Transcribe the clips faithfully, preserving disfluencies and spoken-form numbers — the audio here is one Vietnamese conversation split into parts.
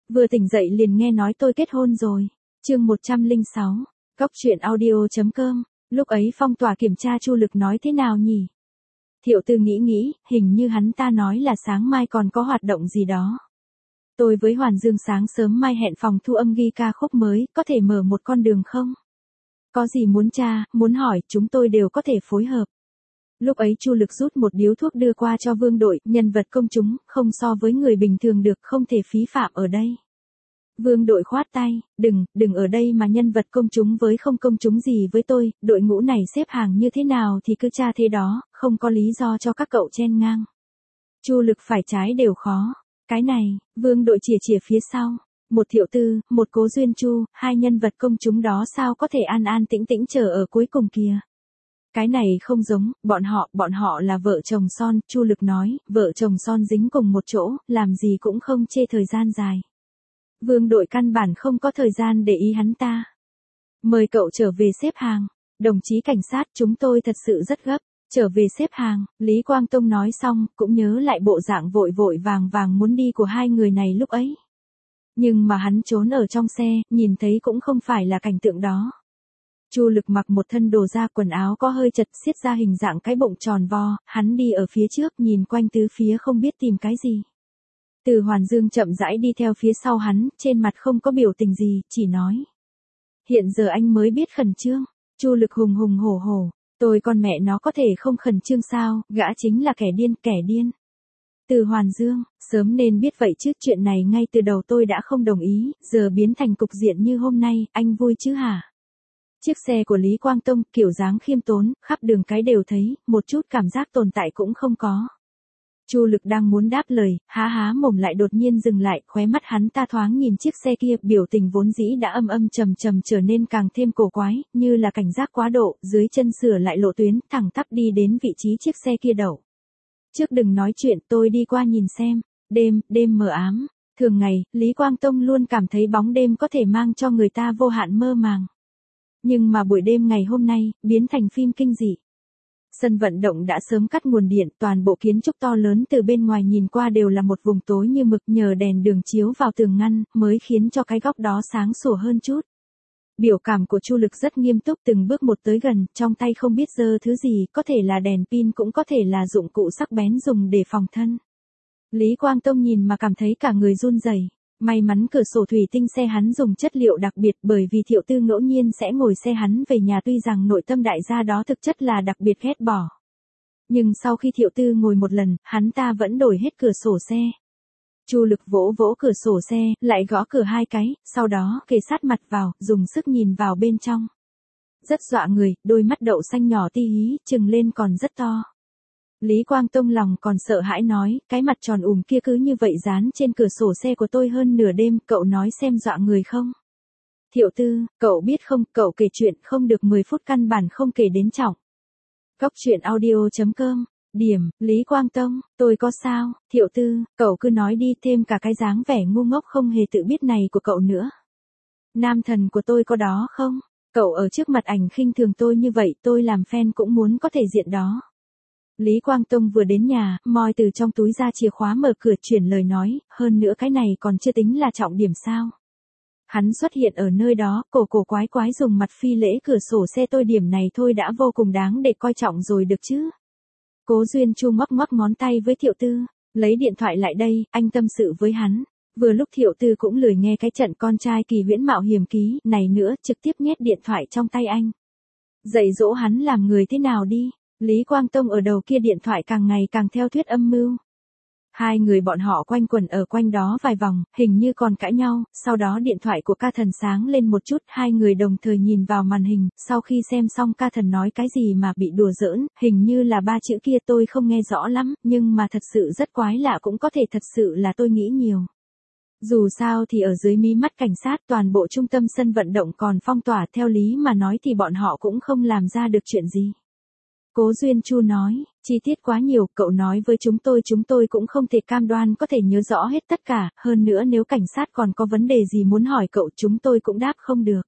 Vừa tỉnh dậy liền nghe nói tôi kết hôn rồi. Chương một trăm lẻ sáu, Cóc truyện audio.com. Lúc ấy phong tỏa kiểm tra Chu Lực nói thế nào nhỉ? Thiệu Tư nghĩ nghĩ, hình như hắn ta nói là sáng mai còn có hoạt động gì đó. Tôi với Hoàn Dương sáng sớm mai hẹn phòng thu âm ghi ca khúc mới, có thể mở một con đường không? Có gì muốn tra, muốn hỏi, chúng tôi đều có thể phối hợp. Lúc ấy Chu Lực rút một điếu thuốc đưa qua cho Vương Đội, nhân vật công chúng, không so với người bình thường được, không thể phí phạm ở đây. Vương Đội khoát tay, đừng, đừng ở đây mà nhân vật công chúng với không công chúng gì với tôi, đội ngũ này xếp hàng như thế nào thì cứ tra thế đó, không có lý do cho các cậu chen ngang. Chu Lực phải trái đều khó. Cái này, Vương Đội chìa chìa phía sau. Một Thiệu Tư, một Cố Duyên Chu, hai nhân vật công chúng đó sao có thể an an tĩnh tĩnh chờ ở cuối cùng kìa. Cái này không giống, bọn họ, bọn họ là vợ chồng son, Chu Lực nói, vợ chồng son dính cùng một chỗ, làm gì cũng không chê thời gian dài. Vương Đội căn bản không có thời gian để ý hắn ta. Mời cậu trở về xếp hàng. Đồng chí cảnh sát, chúng tôi thật sự rất gấp. Trở về xếp hàng, Lý Quang Tông nói xong, cũng nhớ lại bộ dạng vội vội vàng vàng muốn đi của hai người này lúc ấy. Nhưng mà hắn trốn ở trong xe, nhìn thấy cũng không phải là cảnh tượng đó. Chu Lực mặc một thân đồ da, quần áo có hơi chật, xiết ra hình dạng cái bụng tròn vo, hắn đi ở phía trước, nhìn quanh tứ phía không biết tìm cái gì. Từ Hoàn Dương chậm rãi đi theo phía sau hắn, trên mặt không có biểu tình gì, chỉ nói. Hiện giờ anh mới biết khẩn trương. Chu Lực hùng hùng hổ hổ. Tôi con mẹ nó có thể không khẩn trương sao, gã chính là kẻ điên, kẻ điên. Từ Hoàn Dương, sớm nên biết vậy chứ, chuyện này ngay từ đầu tôi đã không đồng ý, giờ biến thành cục diện như hôm nay, anh vui chứ hả? Chiếc xe của Lý Quang Tông, kiểu dáng khiêm tốn, khắp đường cái đều thấy, một chút cảm giác tồn tại cũng không có. Chu Lực đang muốn đáp lời, há há mồm lại đột nhiên dừng lại, khóe mắt hắn ta thoáng nhìn chiếc xe kia, biểu tình vốn dĩ đã âm âm trầm trầm trở nên càng thêm cổ quái, như là cảnh giác quá độ, dưới chân sửa lại lộ tuyến, thẳng tắp đi đến vị trí chiếc xe kia đậu. Trước đừng nói chuyện, tôi đi qua nhìn xem. Đêm, đêm mờ ám. Thường ngày, Lý Quang Tông luôn cảm thấy bóng đêm có thể mang cho người ta vô hạn mơ màng. Nhưng mà buổi đêm ngày hôm nay, biến thành phim kinh dị. Sân vận động đã sớm cắt nguồn điện, toàn bộ kiến trúc to lớn từ bên ngoài nhìn qua đều là một vùng tối như mực, nhờ đèn đường chiếu vào tường ngăn, mới khiến cho cái góc đó sáng sủa hơn chút. Biểu cảm của Chu Lực rất nghiêm túc, từng bước một tới gần, trong tay không biết giơ thứ gì, có thể là đèn pin cũng có thể là dụng cụ sắc bén dùng để phòng thân. Lý Quang Tông nhìn mà cảm thấy cả người run rẩy. May mắn cửa sổ thủy tinh xe hắn dùng chất liệu đặc biệt, bởi vì Thiệu Tư ngẫu nhiên sẽ ngồi xe hắn về nhà, tuy rằng nội tâm đại gia đó thực chất là đặc biệt ghét bỏ. Nhưng sau khi Thiệu Tư ngồi một lần, hắn ta vẫn đổi hết cửa sổ xe. Chu Lực vỗ vỗ cửa sổ xe, lại gõ cửa hai cái, sau đó kề sát mặt vào, dùng sức nhìn vào bên trong. Rất dọa người, đôi mắt đậu xanh nhỏ tí hí, trừng lên còn rất to. Lý Quang Tông lòng còn sợ hãi nói, cái mặt tròn ùm kia cứ như vậy dán trên cửa sổ xe của tôi hơn nửa đêm, cậu nói xem dọa người không? Thiệu Tư, cậu biết không, cậu kể chuyện không được mười phút căn bản không kể đến trọng. Cóc truyện audio.com. Điểm, Lý Quang Tông, tôi có sao? Thiệu Tư, cậu cứ nói đi, thêm cả cái dáng vẻ ngu ngốc không hề tự biết này của cậu nữa. Nam thần của tôi có đó không? Cậu ở trước mặt ảnh khinh thường tôi như vậy, tôi làm fan cũng muốn có thể diện đó. Lý Quang Tông vừa đến nhà, moi từ trong túi ra chìa khóa mở cửa, chuyển lời nói, hơn nữa cái này còn chưa tính là trọng điểm sao. Hắn xuất hiện ở nơi đó, cổ cổ quái quái dùng mặt phi lễ cửa sổ xe tôi, điểm này thôi đã vô cùng đáng để coi trọng rồi được chứ. Cố Duyên Chu ngoắc ngoắc ngón tay với Thiệu Tư, lấy điện thoại lại đây, anh tâm sự với hắn. Vừa lúc Thiệu Tư cũng lười nghe cái trận con trai kỳ huyễn mạo hiểm ký này nữa, trực tiếp nhét điện thoại trong tay anh. Dạy dỗ hắn làm người thế nào đi. Lý Quang Tông ở đầu kia điện thoại càng ngày càng theo thuyết âm mưu. Hai người bọn họ quanh quẩn ở quanh đó vài vòng, hình như còn cãi nhau, sau đó điện thoại của ca thần sáng lên một chút, hai người đồng thời nhìn vào màn hình, sau khi xem xong ca thần nói cái gì mà bị đùa giỡn, hình như là ba chữ kia tôi không nghe rõ lắm, nhưng mà thật sự rất quái lạ, cũng có thể thật sự là tôi nghĩ nhiều. Dù sao thì ở dưới mí mắt cảnh sát, toàn bộ trung tâm sân vận động còn phong tỏa, theo lý mà nói thì bọn họ cũng không làm ra được chuyện gì. Cố Duyên Chu nói, chi tiết quá nhiều, cậu nói với chúng tôi chúng tôi cũng không thể cam đoan có thể nhớ rõ hết tất cả, hơn nữa nếu cảnh sát còn có vấn đề gì muốn hỏi cậu chúng tôi cũng đáp không được.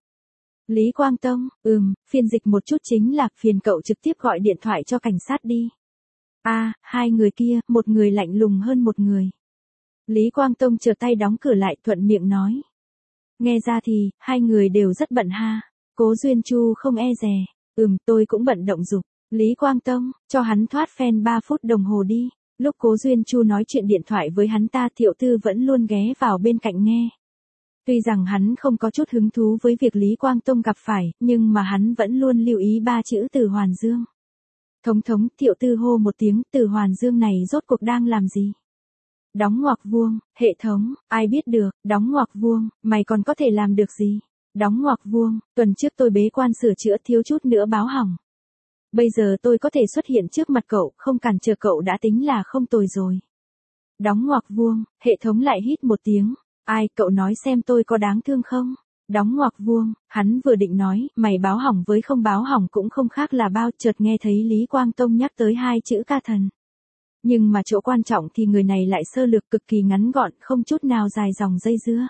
Lý Quang Tông, ừm, phiên dịch một chút chính là, phiền cậu trực tiếp gọi điện thoại cho cảnh sát đi. À, hai người kia, một người lạnh lùng hơn một người. Lý Quang Tông chờ tay đóng cửa lại thuận miệng nói. Nghe ra thì, hai người đều rất bận ha. Cố Duyên Chu không e dè. Ừm, tôi cũng bận động dục. Lý Quang Tông, cho hắn thoát phen ba phút đồng hồ đi. Lúc Cố Duyên Chu nói chuyện điện thoại với hắn ta, Thiệu Tư vẫn luôn ghé vào bên cạnh nghe. Tuy rằng hắn không có chút hứng thú với việc Lý Quang Tông gặp phải, nhưng mà hắn vẫn luôn lưu ý ba chữ Từ Hoàn Dương. Thống thống, Thiệu Tư hô một tiếng, Từ Hoàn Dương này rốt cuộc đang làm gì? Đóng ngoặc vuông, hệ thống, ai biết được, đóng ngoặc vuông, mày còn có thể làm được gì? Đóng ngoặc vuông, tuần trước tôi bế quan sửa chữa thiếu chút nữa báo hỏng. Bây giờ tôi có thể xuất hiện trước mặt cậu, không cản trở cậu đã tính là không tồi rồi. Đóng ngoặc vuông, hệ thống lại hít một tiếng. Ai, cậu nói xem tôi có đáng thương không? Đóng ngoặc vuông, hắn vừa định nói, mày báo hỏng với không báo hỏng cũng không khác là bao, chợt nghe thấy Lý Quang Tông nhắc tới hai chữ ca thần. Nhưng mà chỗ quan trọng thì người này lại sơ lược cực kỳ ngắn gọn, không chút nào dài dòng dây dưa.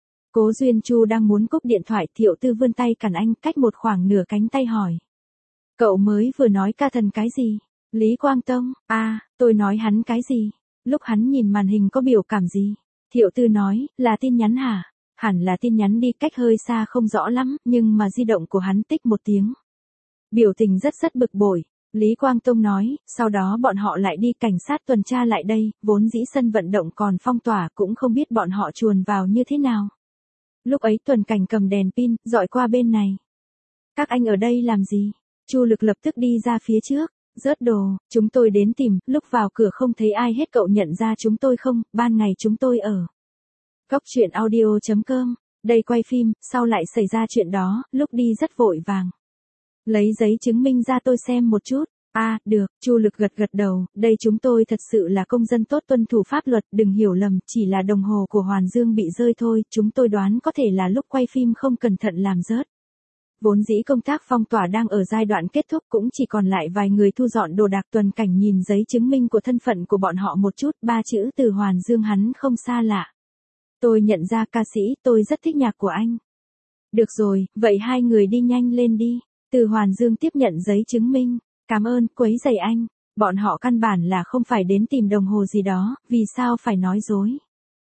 Cố Duyên Chu đang muốn cúp điện thoại, Thiệu Tư vươn tay cản anh, cách một khoảng nửa cánh tay hỏi. Cậu mới vừa nói ca thần cái gì? Lý Quang Tông, a à, tôi nói hắn cái gì? Lúc hắn nhìn màn hình có biểu cảm gì? Thiệu Tư nói, là tin nhắn hả? Hẳn là tin nhắn đi, cách hơi xa không rõ lắm, nhưng mà di động của hắn tích một tiếng. Biểu tình rất rất bực bội. Lý Quang Tông nói, sau đó bọn họ lại đi, cảnh sát tuần tra lại đây, vốn dĩ sân vận động còn phong tỏa, cũng không biết bọn họ chuồn vào như thế nào. Lúc ấy Tuần Cảnh cầm đèn pin, dọi qua bên này. Các anh ở đây làm gì? Chu Lực lập tức đi ra phía trước. Rớt đồ, chúng tôi đến tìm, lúc vào cửa không thấy ai hết, cậu nhận ra chúng tôi không? Ban ngày chúng tôi ở Cóc truyện audio chấm com, đây quay phim, sau lại xảy ra chuyện đó, lúc đi rất vội vàng. Lấy giấy chứng minh ra tôi xem một chút. A, à, được, Chu Lực gật gật đầu, đây chúng tôi thật sự là công dân tốt, tuân thủ pháp luật, đừng hiểu lầm, chỉ là đồng hồ của Hoàn Dương bị rơi thôi, chúng tôi đoán có thể là lúc quay phim không cẩn thận làm rớt. Vốn dĩ công tác phong tỏa đang ở giai đoạn kết thúc, cũng chỉ còn lại vài người thu dọn đồ đạc. Tuần Cảnh nhìn giấy chứng minh của thân phận của bọn họ một chút, ba chữ Từ Hoàn Dương hắn không xa lạ. Tôi nhận ra ca sĩ, tôi rất thích nhạc của anh. Được rồi, vậy hai người đi nhanh lên đi. Từ Hoàn Dương tiếp nhận giấy chứng minh. Cảm ơn, quấy rầy anh. Bọn họ căn bản là không phải đến tìm đồng hồ gì đó, vì sao phải nói dối.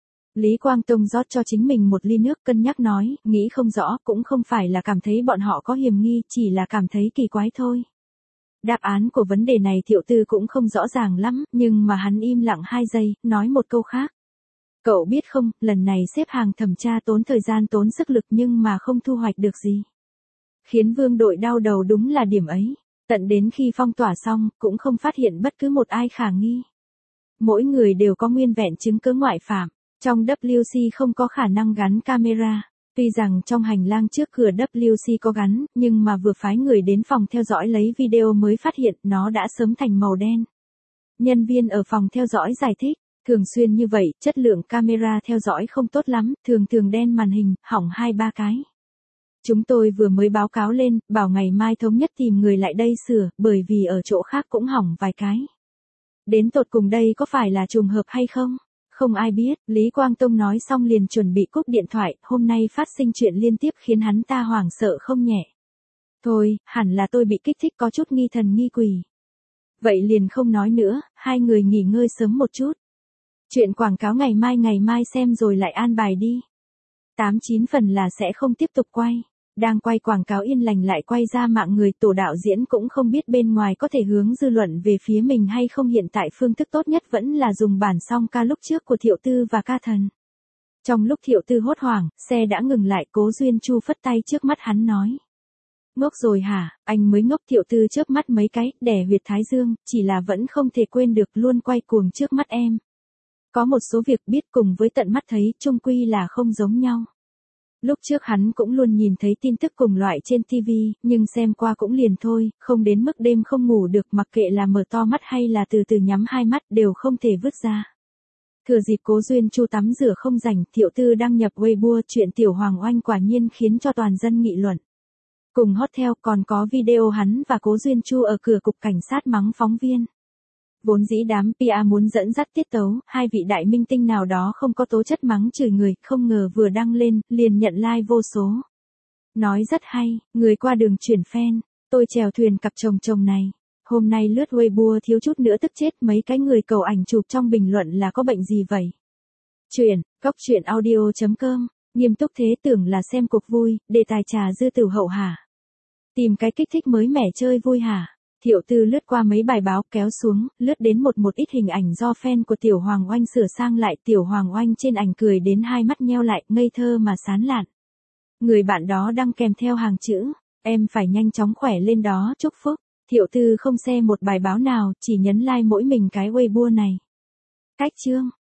Lý Quang Tông rót cho chính mình một ly nước, cân nhắc nói, nghĩ không rõ, cũng không phải là cảm thấy bọn họ có hiểm nghi, chỉ là cảm thấy kỳ quái thôi. Đáp án của vấn đề này Thiệu Tư cũng không rõ ràng lắm, nhưng mà hắn im lặng hai giây, nói một câu khác. Cậu biết không, lần này xếp hàng thẩm tra tốn thời gian tốn sức lực nhưng mà không thu hoạch được gì. Khiến Vương đội đau đầu đúng là điểm ấy. Tận đến khi phong tỏa xong, cũng không phát hiện bất cứ một ai khả nghi. Mỗi người đều có nguyên vẹn chứng cứ ngoại phạm. Trong W C không có khả năng gắn camera. Tuy rằng trong hành lang trước cửa W C có gắn, nhưng mà vừa phái người đến phòng theo dõi lấy video mới phát hiện nó đã sớm thành màu đen. Nhân viên ở phòng theo dõi giải thích, thường xuyên như vậy, chất lượng camera theo dõi không tốt lắm, thường thường đen màn hình, hỏng hai ba cái. Chúng tôi vừa mới báo cáo lên, bảo ngày mai thống nhất tìm người lại đây sửa, bởi vì ở chỗ khác cũng hỏng vài cái. Đến tột cùng đây có phải là trùng hợp hay không? Không ai biết, Lý Quang Tông nói xong liền chuẩn bị cúp điện thoại, hôm nay phát sinh chuyện liên tiếp khiến hắn ta hoảng sợ không nhẹ. Thôi, hẳn là tôi bị kích thích có chút nghi thần nghi quỷ. Vậy liền không nói nữa, hai người nghỉ ngơi sớm một chút. Chuyện quảng cáo ngày mai ngày mai xem rồi lại an bài đi. Tám chín phần là sẽ không tiếp tục quay. Đang quay quảng cáo yên lành lại quay ra mạng người, tổ đạo diễn cũng không biết bên ngoài có thể hướng dư luận về phía mình hay không, hiện tại phương thức tốt nhất vẫn là dùng bản song ca lúc trước của Thiệu Tư và ca thần. Trong lúc Thiệu Tư hốt hoảng, xe đã ngừng lại, Cố Duyên Chu phất tay trước mắt hắn nói. Ngốc rồi hả, anh mới ngốc. Thiệu Tư chớp mắt mấy cái, đè huyệt thái dương, chỉ là vẫn không thể quên được, luôn quay cuồng trước mắt em. Có một số việc biết cùng với tận mắt thấy, chung quy là không giống nhau. Lúc trước hắn cũng luôn nhìn thấy tin tức cùng loại trên ti vi, nhưng xem qua cũng liền thôi, không đến mức đêm không ngủ được, mặc kệ là mở to mắt hay là từ từ nhắm hai mắt đều không thể vứt ra. Thừa dịp Cố Duyên Chu tắm rửa không rảnh, Thiệu Tư đăng nhập Weibo chuyện Tiểu Hoàng Oanh quả nhiên khiến cho toàn dân nghị luận. Cùng hot theo còn có video hắn và Cố Duyên Chu ở cửa cục cảnh sát mắng phóng viên. Vốn dĩ đám pê e muốn dẫn dắt tiết tấu, hai vị đại minh tinh nào đó không có tố chất mắng chửi người, không ngờ vừa đăng lên, liền nhận like vô số. Nói rất hay, người qua đường chuyển fan, tôi chèo thuyền cặp chồng chồng này. Hôm nay lướt Weibo thiếu chút nữa tức chết, mấy cái người cầu ảnh chụp trong bình luận là có bệnh gì vậy? Chuyện, cóc truyện audio chấm com, nghiêm túc thế tưởng là xem cuộc vui, đề tài trà dư tử hậu hả? Tìm cái kích thích mới mẻ chơi vui hả? Thiệu Tư lướt qua mấy bài báo kéo xuống, lướt đến một một ít hình ảnh do fan của Tiểu Hoàng Oanh sửa sang lại. Tiểu Hoàng Oanh trên ảnh cười đến hai mắt nheo lại, ngây thơ mà sán lạn. Người bạn đó đăng kèm theo hàng chữ, em phải nhanh chóng khỏe lên đó, chúc phúc. Thiệu Tư không share một bài báo nào, chỉ nhấn like mỗi mình cái Weibo này. Cách chương